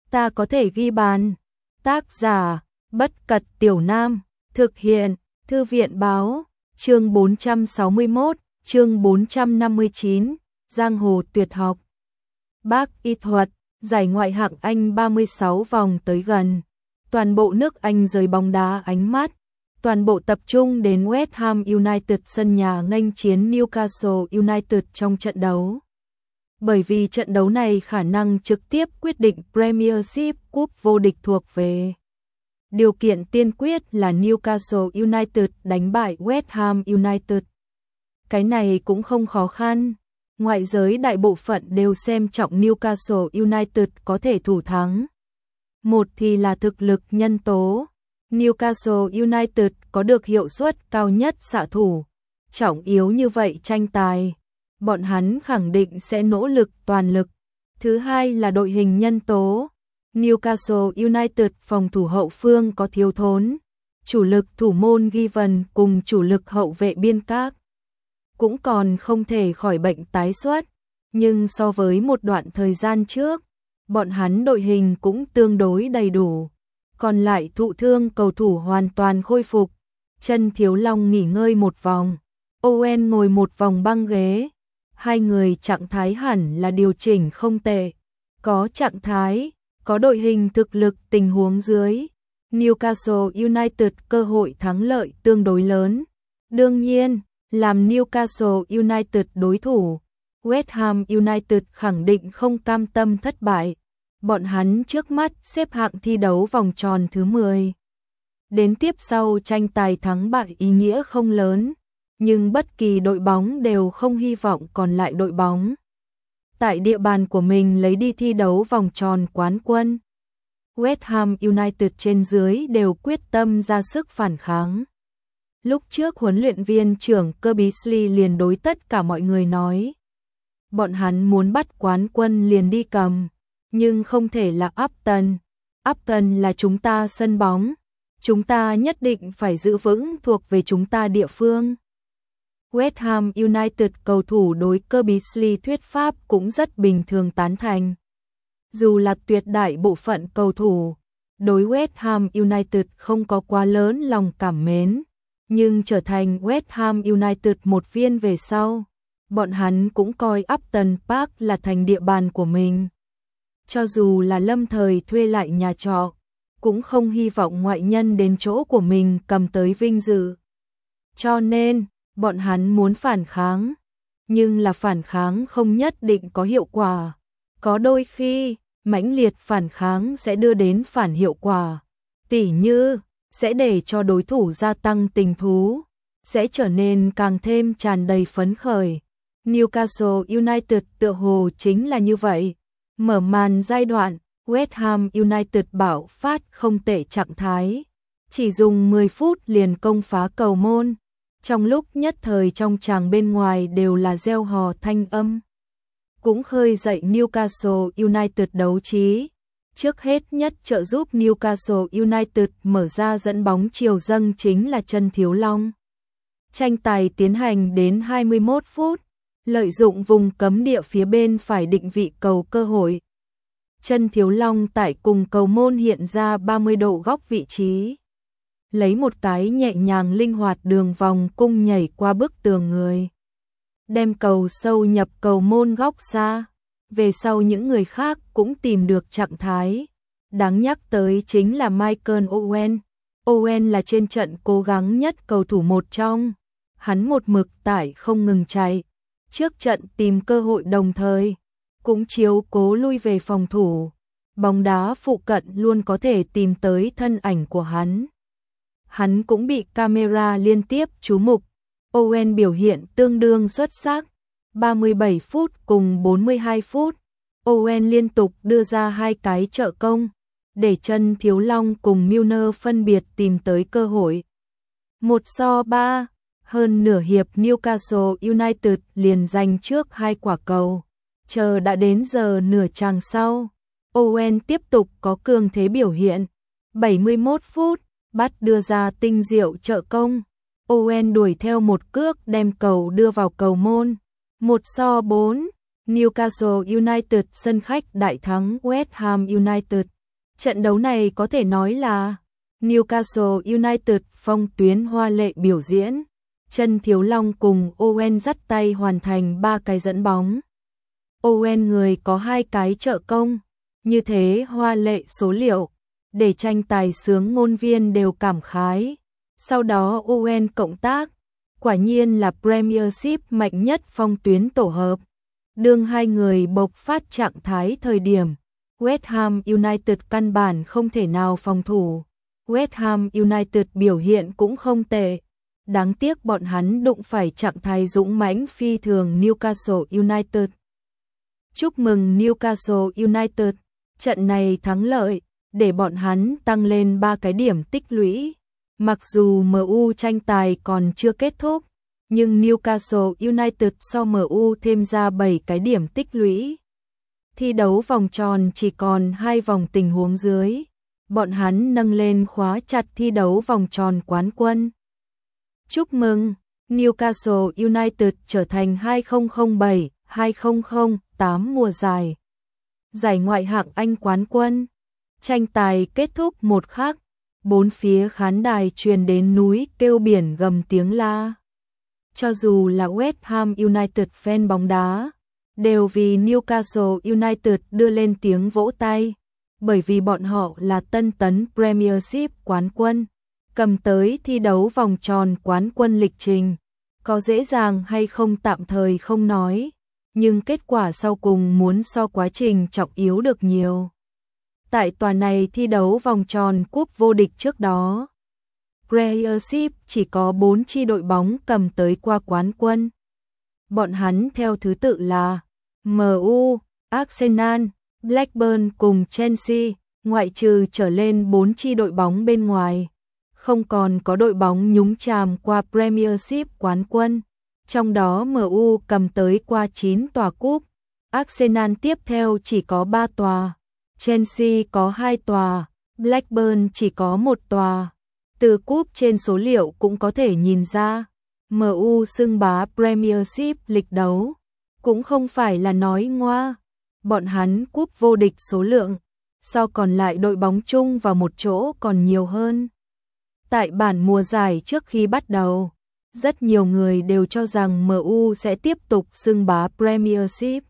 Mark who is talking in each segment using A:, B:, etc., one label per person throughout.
A: ta có thể ghi bàn. Tác giả, Bất Cật Tiểu Nam, thực hiện, Thư viện Báo, chương 461, chương 459, Giang hồ tuyệt học. Bác y thuật, giải ngoại hạng Anh 36 vòng tới gần. Toàn bộ nước Anh rời bóng đá ánh mắt. Toàn bộ tập trung đến West Ham United sân nhà nghênh chiến Newcastle United trong trận đấu. Bởi vì trận đấu này khả năng trực tiếp quyết định Premiership cúp vô địch thuộc về. Điều kiện tiên quyết là Newcastle United đánh bại West Ham United. Cái này cũng không khó khăn. Ngoại giới đại bộ phận đều xem trọng Newcastle United có thể thủ thắng. Một thì là thực lực nhân tố. Newcastle United có được hiệu suất cao nhất xạ thủ. Trọng yếu như vậy tranh tài, bọn hắn khẳng định sẽ nỗ lực toàn lực. Thứ hai là đội hình nhân tố. Newcastle United phòng thủ hậu phương có thiếu thốn. Chủ lực thủ môn Given cùng chủ lực hậu vệ Biên Các cũng còn không thể khỏi bệnh tái xuất. Nhưng so với một đoạn thời gian trước, bọn hắn đội hình cũng tương đối đầy đủ. Còn lại thụ thương cầu thủ hoàn toàn khôi phục. Chân Thiếu Long nghỉ ngơi một vòng. Owen ngồi một vòng băng ghế. Hai người trạng thái hẳn là điều chỉnh không tệ. Có trạng thái, có đội hình thực lực tình huống dưới. Newcastle United cơ hội thắng lợi tương đối lớn. Đương nhiên, làm Newcastle United đối thủ, West Ham United khẳng định không cam tâm thất bại. Bọn hắn trước mắt xếp hạng thi đấu vòng tròn thứ 10. Đến tiếp sau tranh tài thắng bại ý nghĩa không lớn, nhưng bất kỳ đội bóng đều không hy vọng còn lại đội bóng tại địa bàn của mình lấy đi thi đấu vòng tròn quán quân. West Ham United trên dưới đều quyết tâm ra sức phản kháng. Lúc trước huấn luyện viên trưởng Kirby Slee liền đối tất cả mọi người nói, bọn hắn muốn bắt quán quân liền đi cầm, nhưng không thể là Upton. Upton là chúng ta sân bóng, chúng ta nhất định phải giữ vững thuộc về chúng ta địa phương. West Ham United cầu thủ đối Kirby Slee thuyết pháp cũng rất bình thường tán thành. Dù là tuyệt đại bộ phận cầu thủ đối West Ham United không có quá lớn lòng cảm mến, nhưng trở thành West Ham United một viên về sau, bọn hắn cũng coi Upton Park là thành địa bàn của mình. Cho dù là lâm thời thuê lại nhà trọ, cũng không hy vọng ngoại nhân đến chỗ của mình cầm tới vinh dự. Cho nên, bọn hắn muốn phản kháng, nhưng là phản kháng không nhất định có hiệu quả. Có đôi khi, mãnh liệt phản kháng sẽ đưa đến phản hiệu quả. Tỉ như, sẽ để cho đối thủ gia tăng tình thú, sẽ trở nên càng thêm tràn đầy phấn khởi. Newcastle United tựa hồ chính là như vậy. Mở màn giai đoạn, West Ham United bạo phát không tệ trạng thái. Chỉ dùng 10 phút liền công phá cầu môn. Trong lúc nhất thời trong tràng bên ngoài đều là reo hò thanh âm. Cũng khơi dậy Newcastle United đấu trí. Trước hết nhất trợ giúp Newcastle United mở ra dẫn bóng chiều dâng chính là Chân Thiếu Long. Tranh tài tiến hành đến 21 phút. Lợi dụng vùng cấm địa phía bên phải định vị cầu cơ hội. Chân Thiếu Long tại cùng cầu môn hiện ra 30 độ góc vị trí. Lấy một cái nhẹ nhàng linh hoạt đường vòng cung nhảy qua bức tường người. Đem cầu sâu nhập cầu môn góc xa. Về sau những người khác cũng tìm được trạng thái. Đáng nhắc tới chính là Michael Owen. Owen là trên trận cố gắng nhất cầu thủ một trong. Hắn một mực tải không ngừng chạy. Trước trận tìm cơ hội đồng thời, cũng chiếu cố lui về phòng thủ. Bóng đá phụ cận luôn có thể tìm tới thân ảnh của hắn. Hắn cũng bị camera liên tiếp chú mục. Owen biểu hiện tương đương xuất sắc. 37 phút cùng 42 phút, Owen liên tục đưa ra 2 cái trợ công, để Chân Thiếu Long cùng Milner phân biệt tìm tới cơ hội. 1-3, hơn nửa hiệp Newcastle United liền giành trước 2 quả cầu. Chờ đã đến giờ nửa chàng sau, Owen tiếp tục có cường thế biểu hiện. 71 phút, bắt đưa ra tinh diệu trợ công. Owen đuổi theo một cước đem cầu đưa vào cầu môn. 1-4, Newcastle United sân khách đại thắng West Ham United. Trận đấu này có thể nói là Newcastle United phong tuyến hoa lệ biểu diễn. Chân Thiếu Long cùng Owen dắt tay hoàn thành 3 cái dẫn bóng. Owen người có 2 cái trợ công. Như thế hoa lệ số liệu, để tranh tài sướng ngôn viên đều cảm khái. Sau đó Owen cộng tác, quả nhiên là Premiership mạnh nhất phong tuyến tổ hợp. Đương hai người bộc phát trạng thái thời điểm, West Ham United căn bản không thể nào phòng thủ. West Ham United biểu hiện cũng không tệ. Đáng tiếc bọn hắn đụng phải trạng thái dũng mãnh phi thường Newcastle United. Chúc mừng Newcastle United, trận này thắng lợi, để bọn hắn tăng lên 3 cái điểm tích lũy. Mặc dù MU tranh tài còn chưa kết thúc, nhưng Newcastle United so MU thêm ra 7 cái điểm tích lũy. Thi đấu vòng tròn chỉ còn 2 vòng tình huống dưới. Bọn hắn nâng lên khóa chặt thi đấu vòng tròn quán quân. Chúc mừng, Newcastle United trở thành 2007-2008 mùa giải. Giải Ngoại hạng Anh quán quân. Tranh tài kết thúc một khắc, bốn phía khán đài truyền đến núi kêu biển gầm tiếng la. Cho dù là West Ham United fan bóng đá, đều vì Newcastle United đưa lên tiếng vỗ tay, bởi vì bọn họ là tân tấn Premiership quán quân, cầm tới thi đấu vòng tròn quán quân lịch trình. Có dễ dàng hay không tạm thời không nói, nhưng kết quả sau cùng muốn so quá trình trọng yếu được nhiều. Tại tòa này thi đấu vòng tròn cúp vô địch trước đó, Premiership chỉ có 4 chi đội bóng cầm tới qua quán quân. Bọn hắn theo thứ tự là MU, Arsenal, Blackburn cùng Chelsea, ngoại trừ trở lên 4 chi đội bóng bên ngoài. Không còn có đội bóng nhúng chàm qua Premiership quán quân, trong đó MU cầm tới qua 9 tòa cúp, Arsenal tiếp theo chỉ có 3 tòa, Chelsea có 2 tòa, Blackburn chỉ có 1 tòa. Từ cúp trên số liệu cũng có thể nhìn ra, MU xưng bá Premiership lịch đấu, cũng không phải là nói ngoa, bọn hắn cúp vô địch số lượng, so còn lại đội bóng chung vào một chỗ còn nhiều hơn. Tại bản mùa giải trước khi bắt đầu, rất nhiều người đều cho rằng MU sẽ tiếp tục xưng bá Premiership,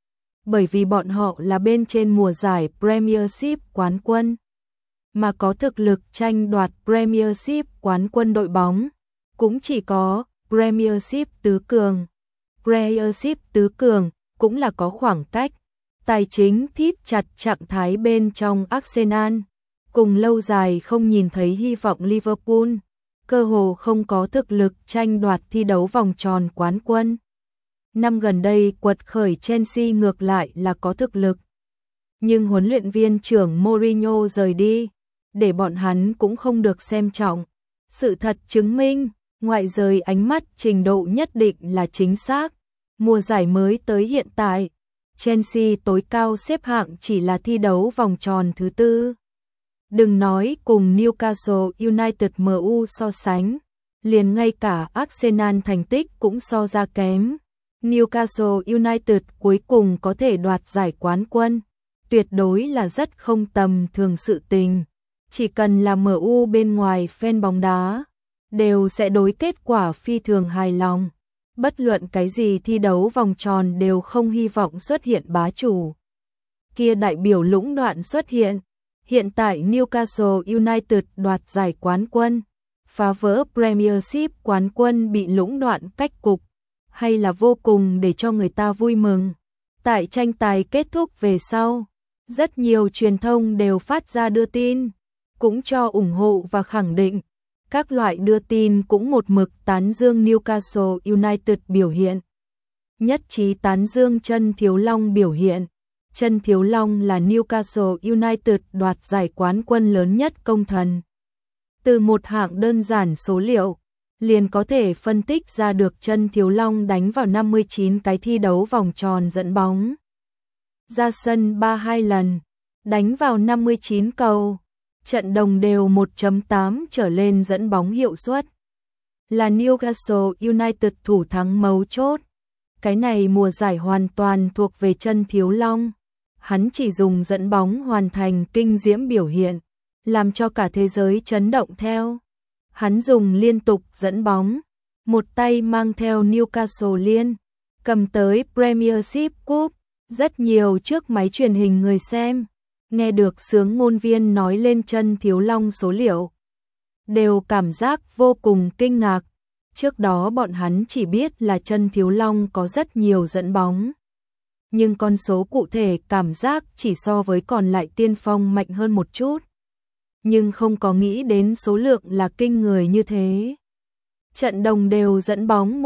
A: bởi vì bọn họ là bên trên mùa giải Premiership quán quân, mà có thực lực tranh đoạt Premiership quán quân đội bóng, cũng chỉ có Premiership tứ cường. Premiership tứ cường cũng là có khoảng cách, tài chính thít chặt trạng thái bên trong Arsenal, cùng lâu dài không nhìn thấy hy vọng Liverpool, cơ hồ không có thực lực tranh đoạt thi đấu vòng tròn quán quân. Năm gần đây quật khởi Chelsea ngược lại là có thực lực, nhưng huấn luyện viên trưởng Mourinho rời đi, để bọn hắn cũng không được xem trọng. Sự thật chứng minh, ngoại rời ánh mắt trình độ nhất định là chính xác. Mùa giải mới tới hiện tại, Chelsea tối cao xếp hạng chỉ là thi đấu vòng tròn thứ 4. Đừng nói cùng Newcastle United MU so sánh, liền ngay cả Arsenal thành tích cũng so ra kém. Newcastle United cuối cùng có thể đoạt giải quán quân, tuyệt đối là rất không tầm thường sự tình. Chỉ cần là MU bên ngoài fan bóng đá, đều sẽ đối kết quả phi thường hài lòng. Bất luận cái gì thi đấu vòng tròn đều không hy vọng xuất hiện bá chủ. Kia đại biểu lũng đoạn xuất hiện. Hiện tại Newcastle United đoạt giải quán quân, phá vỡ Premiership quán quân bị lũng đoạn cách cục, hay là vô cùng để cho người ta vui mừng. Tại tranh tài kết thúc về sau, rất nhiều truyền thông đều phát ra đưa tin, cũng cho ủng hộ và khẳng định. Các loại đưa tin cũng một mực tán dương Newcastle United biểu hiện. Nhất trí tán dương Chân Thiếu Long biểu hiện. Chân Thiếu Long là Newcastle United đoạt giải quán quân lớn nhất công thần. Từ một hạng đơn giản số liệu, liền có thể phân tích ra được Chân Thiếu Long đánh vào 59 cái thi đấu vòng tròn dẫn bóng. Ra sân 32 lần, đánh vào 59 cầu. Trận đồng đều 1.8 trở lên dẫn bóng hiệu suất. Là Newcastle United thủ thắng mấu chốt. Cái này mùa giải hoàn toàn thuộc về Chân Thiếu Long. hắn chỉ dùng dẫn bóng hoàn thành kinh diễm biểu hiện, làm cho cả thế giới chấn động theo. Hắn dùng liên tục dẫn bóng, một tay mang theo Newcastle liên, cầm tới Premiership Cup, rất nhiều trước máy truyền hình người xem, nghe được xướng ngôn viên nói lên Chân Thiếu Long số liệu, đều cảm giác vô cùng kinh ngạc. Trước đó bọn hắn chỉ biết là Chân Thiếu Long có rất nhiều dẫn bóng, nhưng con số cụ thể cảm giác chỉ so với còn lại tiên phong mạnh hơn một chút, nhưng không có nghĩ đến số lượng là kinh người như thế. Trận đồng đều dẫn bóng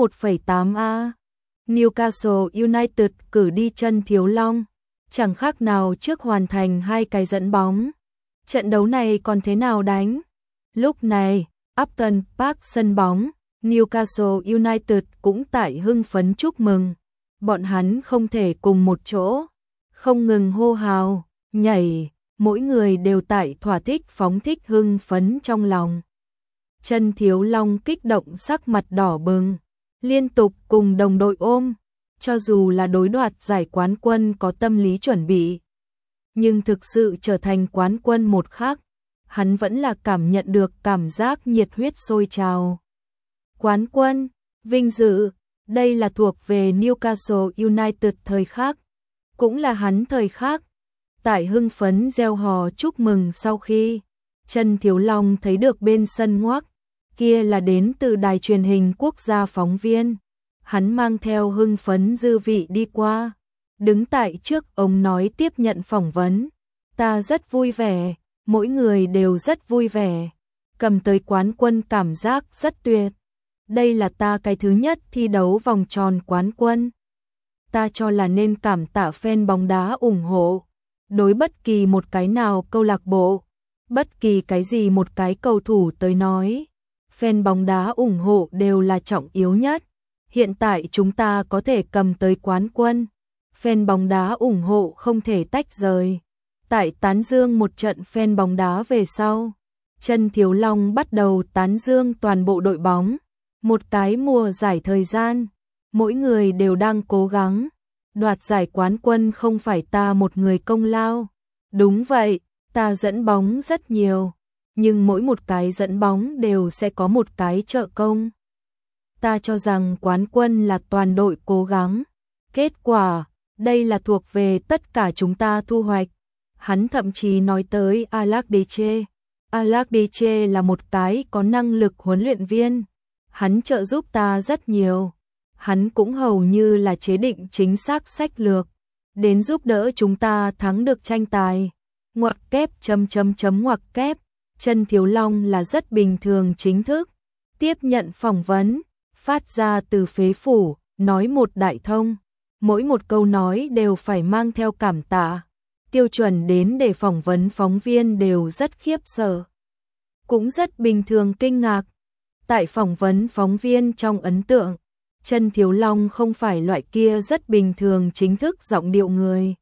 A: 1,8A. Newcastle United cử đi Chân Thiếu Long, chẳng khác nào trước hoàn thành 2 cái dẫn bóng. Trận đấu này còn thế nào đánh? Lúc này, Upton Park sân bóng, Newcastle United cũng tại hưng phấn chúc mừng. Bọn hắn không thể cùng một chỗ, không ngừng hô hào, nhảy, mỗi người đều tại thỏa thích phóng thích hưng phấn trong lòng. Chân Thiếu Long kích động sắc mặt đỏ bừng, liên tục cùng đồng đội ôm, cho dù là đối đoạt giải quán quân có tâm lý chuẩn bị, nhưng thực sự trở thành quán quân một khắc, hắn vẫn là cảm nhận được cảm giác nhiệt huyết sôi trào. Quán quân, vinh dự, đây là thuộc về Newcastle United thời khắc, cũng là hắn thời khắc. Tại hưng phấn reo hò chúc mừng sau khi Chân Thiếu Long thấy được bên sân ngoác, kia là đến từ đài truyền hình quốc gia phóng viên. Hắn mang theo hưng phấn dư vị đi qua, đứng tại trước ống nói tiếp nhận phỏng vấn. Ta rất vui vẻ, mỗi người đều rất vui vẻ, cầm tới quán quân cảm giác rất tuyệt. Đây là ta cái thứ nhất thi đấu vòng tròn quán quân. Ta cho là nên cảm tạ fan bóng đá ủng hộ. Đối bất kỳ một cái nào câu lạc bộ, bất kỳ cái gì một cái cầu thủ tới nói, fan bóng đá ủng hộ đều là trọng yếu nhất. Hiện tại chúng ta có thể cầm tới quán quân, fan bóng đá ủng hộ không thể tách rời. Tại tán dương một trận fan bóng đá về sau, Chân Thiếu Long bắt đầu tán dương toàn bộ đội bóng. Một cái mùa giải thời gian, mỗi người đều đang cố gắng. Đoạt giải quán quân không phải ta một người công lao. Đúng vậy, ta dẫn bóng rất nhiều, nhưng mỗi một cái dẫn bóng đều sẽ có một cái trợ công. Ta cho rằng quán quân là toàn đội cố gắng. Kết quả, đây là thuộc về tất cả chúng ta thu hoạch. Hắn thậm chí nói tới Alakdiche. Alakdiche là một cái có năng lực huấn luyện viên. Hắn trợ giúp ta rất nhiều. Hắn cũng hầu như là chế định chính xác sách lược, đến giúp đỡ chúng ta thắng được tranh tài. Ngoặc kép ngoặc kép. Chân Thiếu Long là rất bình thường chính thức, tiếp nhận phỏng vấn, phát ra từ phế phủ, nói một đại thông. Mỗi một câu nói đều phải mang theo cảm tạ. Tiêu chuẩn đến để phỏng vấn phóng viên đều rất khiếp sợ. Cũng rất bình thường kinh ngạc. Tại phỏng vấn phóng viên trong ấn tượng, Chân Thiếu Long không phải loại kia rất bình thường chính thức giọng điệu người.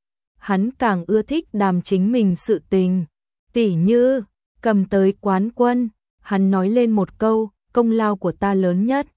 A: Hắn càng ưa thích đàm chính mình sự tình. Tỉ như, cầm tới quán quân, hắn nói lên một câu, công lao của ta lớn nhất.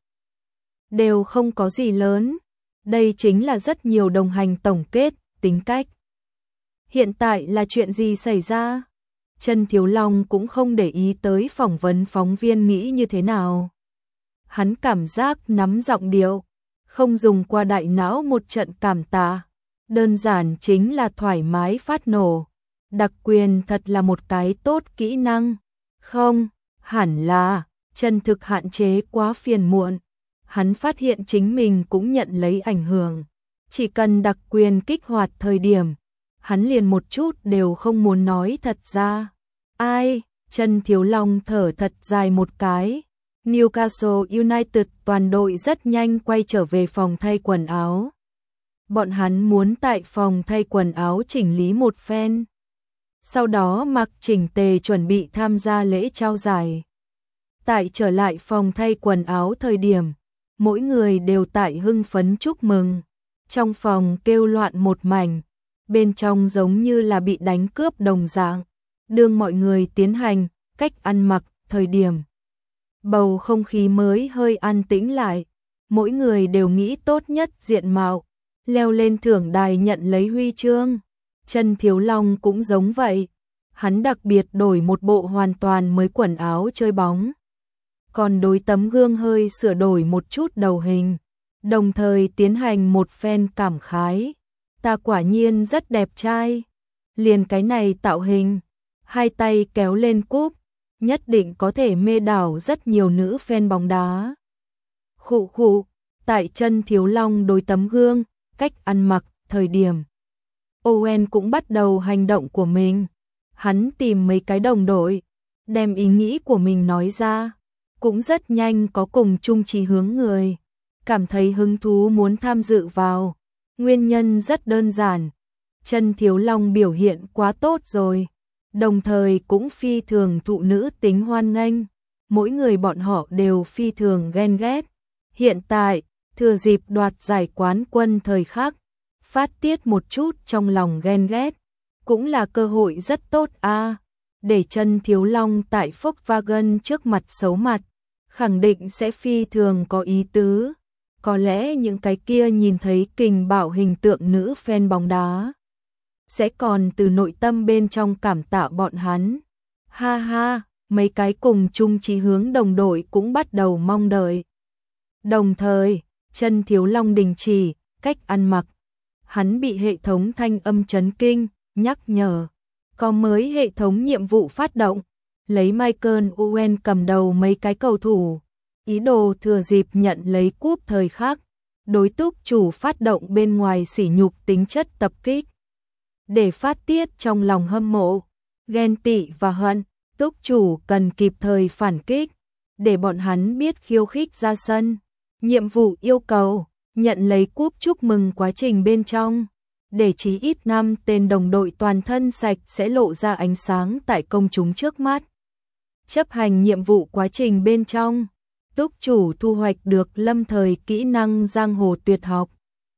A: Đều không có gì lớn. Đây chính là rất nhiều đồng hành tổng kết, tính cách. Hiện tại là chuyện gì xảy ra? Chân Thiếu Long cũng không để ý tới phỏng vấn phóng viên nghĩ như thế nào. Hắn cảm giác nắm giọng điệu, không dùng qua đại não một trận cảm tạ, đơn giản chính là thoải mái phát nổ. Đặc quyền thật là một cái tốt kỹ năng. Không, hẳn là, chân thực hạn chế quá phiền muộn. Hắn phát hiện chính mình cũng nhận lấy ảnh hưởng. Chỉ cần đặc quyền kích hoạt thời điểm, hắn liền một chút đều không muốn nói thật ra. Ai, Chân Thiếu Long thở thật dài một cái. Newcastle United toàn đội rất nhanh quay trở về phòng thay quần áo. Bọn hắn muốn tại phòng thay quần áo chỉnh lý một phen. Sau đó mặc chỉnh tề chuẩn bị tham gia lễ trao giải. Tại trở lại phòng thay quần áo thời điểm, mỗi người đều tại hưng phấn chúc mừng. Trong phòng kêu loạn một mảnh, bên trong giống như là bị đánh cướp đồng dạng. Đương mọi người tiến hành cách ăn mặc thời điểm, bầu không khí mới hơi an tĩnh lại. Mỗi người đều nghĩ tốt nhất diện mạo, leo lên thưởng đài nhận lấy huy chương. Chân Thiếu Long cũng giống vậy. Hắn đặc biệt đổi một bộ hoàn toàn mới quần áo chơi bóng. Còn đối tấm gương hơi sửa đổi một chút đầu hình, đồng thời tiến hành một phen cảm khái. Ta quả nhiên rất đẹp trai. Liền cái này tạo hình, hai tay kéo lên cúp, nhất định có thể mê đảo rất nhiều nữ fan bóng đá. Khụ khụ, tại Chân Thiếu Long đối tấm gương, cách ăn mặc, thời điểm. Owen cũng bắt đầu hành động của mình. Hắn tìm mấy cái đồng đội, đem ý nghĩ của mình nói ra. Cũng rất nhanh có cùng chung chí hướng người. Cảm thấy hứng thú muốn tham dự vào. Nguyên nhân rất đơn giản. Chân Thiếu Long biểu hiện quá tốt rồi. Đồng thời cũng phi thường thụ nữ tính hoan nghênh. Mỗi người bọn họ đều phi thường ghen ghét. Hiện tại, thừa dịp đoạt giải quán quân thời khắc, phát tiết một chút trong lòng ghen ghét. Cũng là cơ hội rất tốt a. Để Chân Thiếu Long tại Volkswagen trước mặt xấu mặt, khẳng định sẽ phi thường có ý tứ. Có lẽ những cái kia nhìn thấy Kình Bảo hình tượng nữ fan bóng đá sẽ còn từ nội tâm bên trong cảm tạ bọn hắn. Ha ha, mấy cái cùng chung chí hướng đồng đội cũng bắt đầu mong đợi. Đồng thời, Chân Thiếu Long đình chỉ, cách ăn mặc. Hắn bị hệ thống thanh âm chấn kinh, nhắc nhở. Có mới hệ thống nhiệm vụ phát động, lấy Michael Owen cầm đầu mấy cái cầu thủ. Ý đồ thừa dịp nhận lấy cúp thời khắc, đối túc chủ phát động bên ngoài sỉ nhục tính chất tập kích. Để phát tiết trong lòng hâm mộ, ghen tị và hận, túc chủ cần kịp thời phản kích, để bọn hắn biết khiêu khích ra sân. Nhiệm vụ yêu cầu, nhận lấy cúp chúc mừng quá trình bên trong, để chí ít 5 tên đồng đội toàn thân sạch sẽ lộ ra ánh sáng tại công chúng trước mắt. Chấp hành nhiệm vụ quá trình bên trong, túc chủ thu hoạch được lâm thời kỹ năng giang hồ tuyệt học.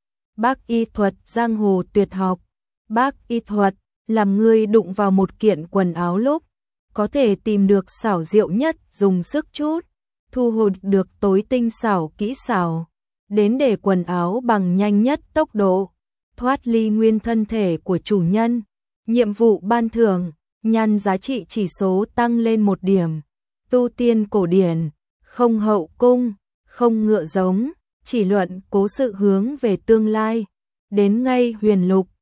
A: Bác y thuật giang hồ tuyệt học. Bác y thuật, làm ngươi đụng vào một kiện quần áo lúc, có thể tìm được xảo diệu nhất dùng sức chút, thu hồi được tối tinh xảo kỹ xảo, đến để quần áo bằng nhanh nhất tốc độ, thoát ly nguyên thân thể của chủ nhân. Nhiệm vụ ban thưởng, nhan giá trị chỉ số tăng lên 1 điểm, tu tiên cổ điển, không hậu cung, không ngựa giống, chỉ luận cố sự hướng về tương lai, đến ngay huyền lục,